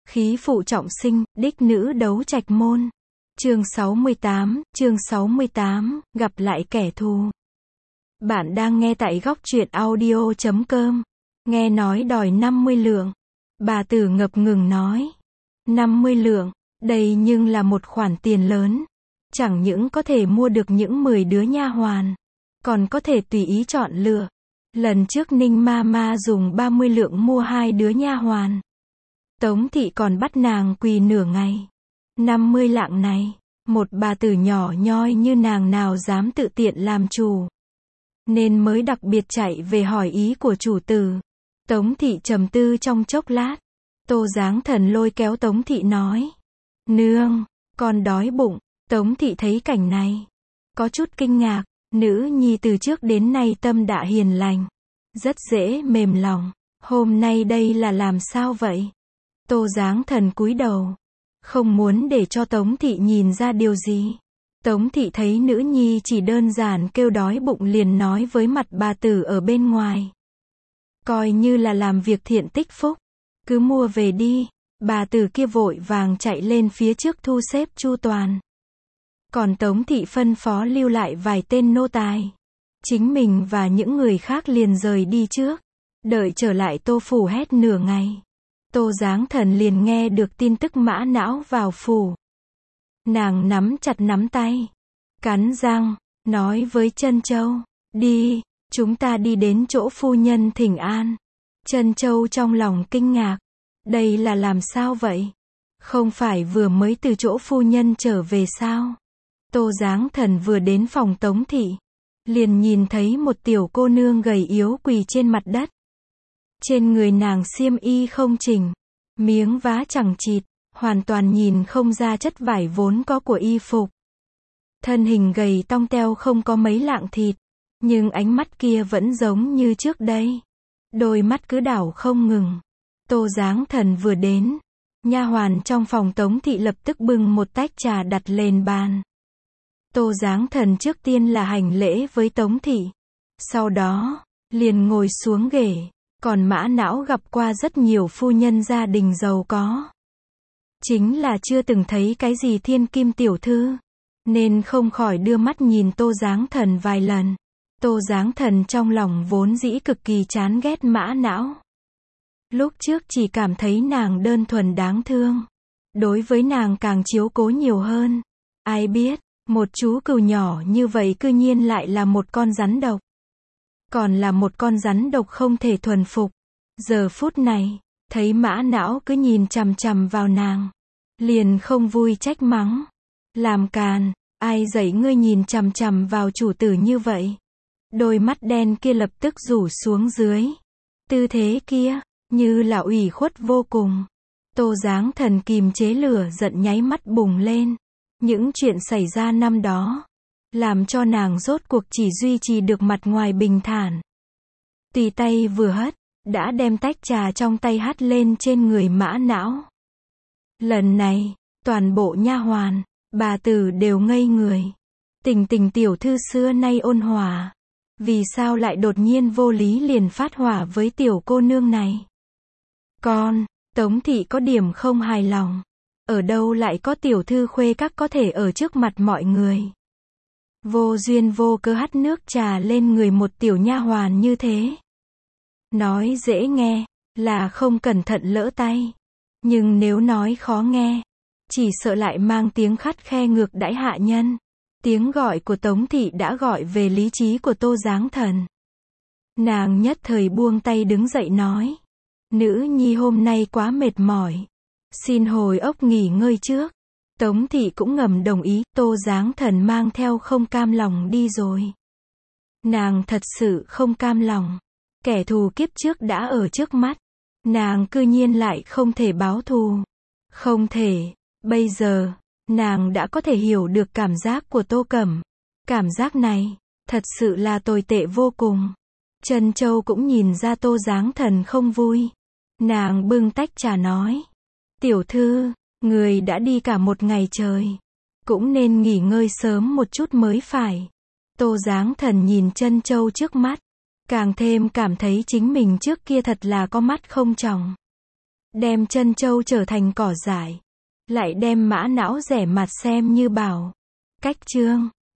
Khí phụ trọng sinh, đích nữ đấu trạch môn. Chương 68, gặp lại kẻ thù. Bạn đang nghe tại góc truyện audio.com. Nghe nói đòi 50 lượng. Bà Tử ngập ngừng nói. 50 lượng, đây nhưng là một khoản tiền lớn. Chẳng những có thể mua được những 10 đứa nha hoàn, còn có thể tùy ý chọn lựa. Lần trước Ninh Mama dùng 30 lượng mua 2 đứa nha hoàn. Tống thị còn bắt nàng quỳ nửa ngày. 50 lạng này, một bà tử nhỏ nhoi như nàng nào dám tự tiện làm chủ. Nên mới đặc biệt chạy về hỏi ý của chủ tử. Tống thị trầm tư trong chốc lát. Tô Giáng Thần lôi kéo Tống thị nói. Nương, con đói bụng. Tống thị thấy cảnh này, có chút kinh ngạc. Nữ nhi từ trước đến nay tâm đạ hiền lành, rất dễ mềm lòng. Hôm nay đây là làm sao vậy? Tô Giáng Thần cúi đầu, không muốn để cho Tống thị nhìn ra điều gì. Tống thị thấy nữ nhi chỉ đơn giản kêu đói bụng liền nói với mặt bà tử ở bên ngoài. Coi như là làm việc thiện tích phúc, cứ mua về đi. Bà tử kia vội vàng chạy lên phía trước thu xếp chu toàn. Còn Tống thị phân phó lưu lại vài tên nô tài. Chính mình và những người khác liền rời đi trước. Đợi trở lại Tô phủ hết nửa ngày. Tô Giáng Thần liền nghe được tin tức Mã Não vào phủ. Nàng nắm chặt nắm tay, cắn răng, nói với Trân Châu, đi, chúng ta đi đến chỗ phu nhân thỉnh an. Trân Châu trong lòng kinh ngạc, đây là làm sao vậy? Không phải vừa mới từ chỗ phu nhân trở về sao? Tô Giáng Thần vừa đến phòng Tống thị, liền nhìn thấy một tiểu cô nương gầy yếu quỳ trên mặt đất. Trên người nàng xiêm y không chỉnh, miếng vá chẳng chịt, hoàn toàn nhìn không ra chất vải vốn có của y phục. Thân hình gầy tong teo không có mấy lạng thịt, nhưng ánh mắt kia vẫn giống như trước đây. Đôi mắt cứ đảo không ngừng. Tô Giáng Thần vừa đến, nha hoàn trong phòng Tống thị lập tức bưng một tách trà đặt lên bàn. Tô Giáng Thần trước tiên là hành lễ với Tống thị, sau đó liền ngồi xuống ghế. Còn Mã Não gặp qua rất nhiều phu nhân gia đình giàu có, chính là chưa từng thấy cái gì thiên kim tiểu thư, nên không khỏi đưa mắt nhìn Tô Giáng Thần vài lần. Tô Giáng Thần trong lòng vốn dĩ cực kỳ chán ghét Mã Não. Lúc trước chỉ cảm thấy nàng đơn thuần đáng thương, đối với nàng càng chiếu cố nhiều hơn. Ai biết, một chú cừu nhỏ như vậy cư nhiên lại là một con rắn độc. Còn là một con rắn độc không thể thuần phục. Giờ phút này, thấy Mã Não cứ nhìn chằm chằm vào nàng, liền không vui trách mắng. Làm càn, ai dạy ngươi nhìn chằm chằm vào chủ tử như vậy? Đôi mắt đen kia lập tức rủ xuống dưới. Tư thế kia, như là ủy khuất vô cùng. Tô Giáng Thần kìm chế lửa giận nháy mắt bùng lên. Những chuyện xảy ra năm đó, làm cho nàng rốt cuộc chỉ duy trì được mặt ngoài bình thản. Tùy tay vừa hất, đã đem tách trà trong tay hắt lên trên người Mã Não. Lần này, toàn bộ nha hoàn, bà tử đều ngây người. Tình tình tiểu thư xưa nay ôn hòa, vì sao lại đột nhiên vô lý liền phát hỏa với tiểu cô nương này? Tống thị có điểm không hài lòng. Ở đâu lại có tiểu thư khuê các có thể ở trước mặt mọi người vô duyên vô cớ hắt nước trà lên người một tiểu nha hoàn như thế? Nói dễ nghe, là không cẩn thận lỡ tay. Nhưng nếu nói khó nghe, chỉ sợ lại mang tiếng khắt khe ngược đãi hạ nhân. Tiếng gọi của Tống thị đã gọi về lý trí của Tô Giáng Thần. Nàng nhất thời buông tay đứng dậy nói. Nữ nhi hôm nay quá mệt mỏi, xin hồi ốc nghỉ ngơi trước. Tống thị cũng ngầm đồng ý. Tô Giáng Thần mang theo không cam lòng đi rồi. Nàng thật sự không cam lòng. Kẻ thù kiếp trước đã ở trước mắt, nàng cư nhiên lại không thể báo thù. Không thể. Bây giờ, nàng đã có thể hiểu được cảm giác của Tô Cẩm. Cảm giác này, thật sự là tồi tệ vô cùng. Trân Châu cũng nhìn ra Tô Giáng Thần không vui. Nàng bưng tách trà nói. Tiểu thư, người đã đi cả một ngày trời, cũng nên nghỉ ngơi sớm một chút mới phải. Tô Giáng Thần nhìn Trân Châu trước mắt, càng thêm cảm thấy chính mình trước kia thật là có mắt không tròng. Đem trân châu trở thành cỏ dại. Lại đem mã não rẻ mạt xem như bảo. Cách chương.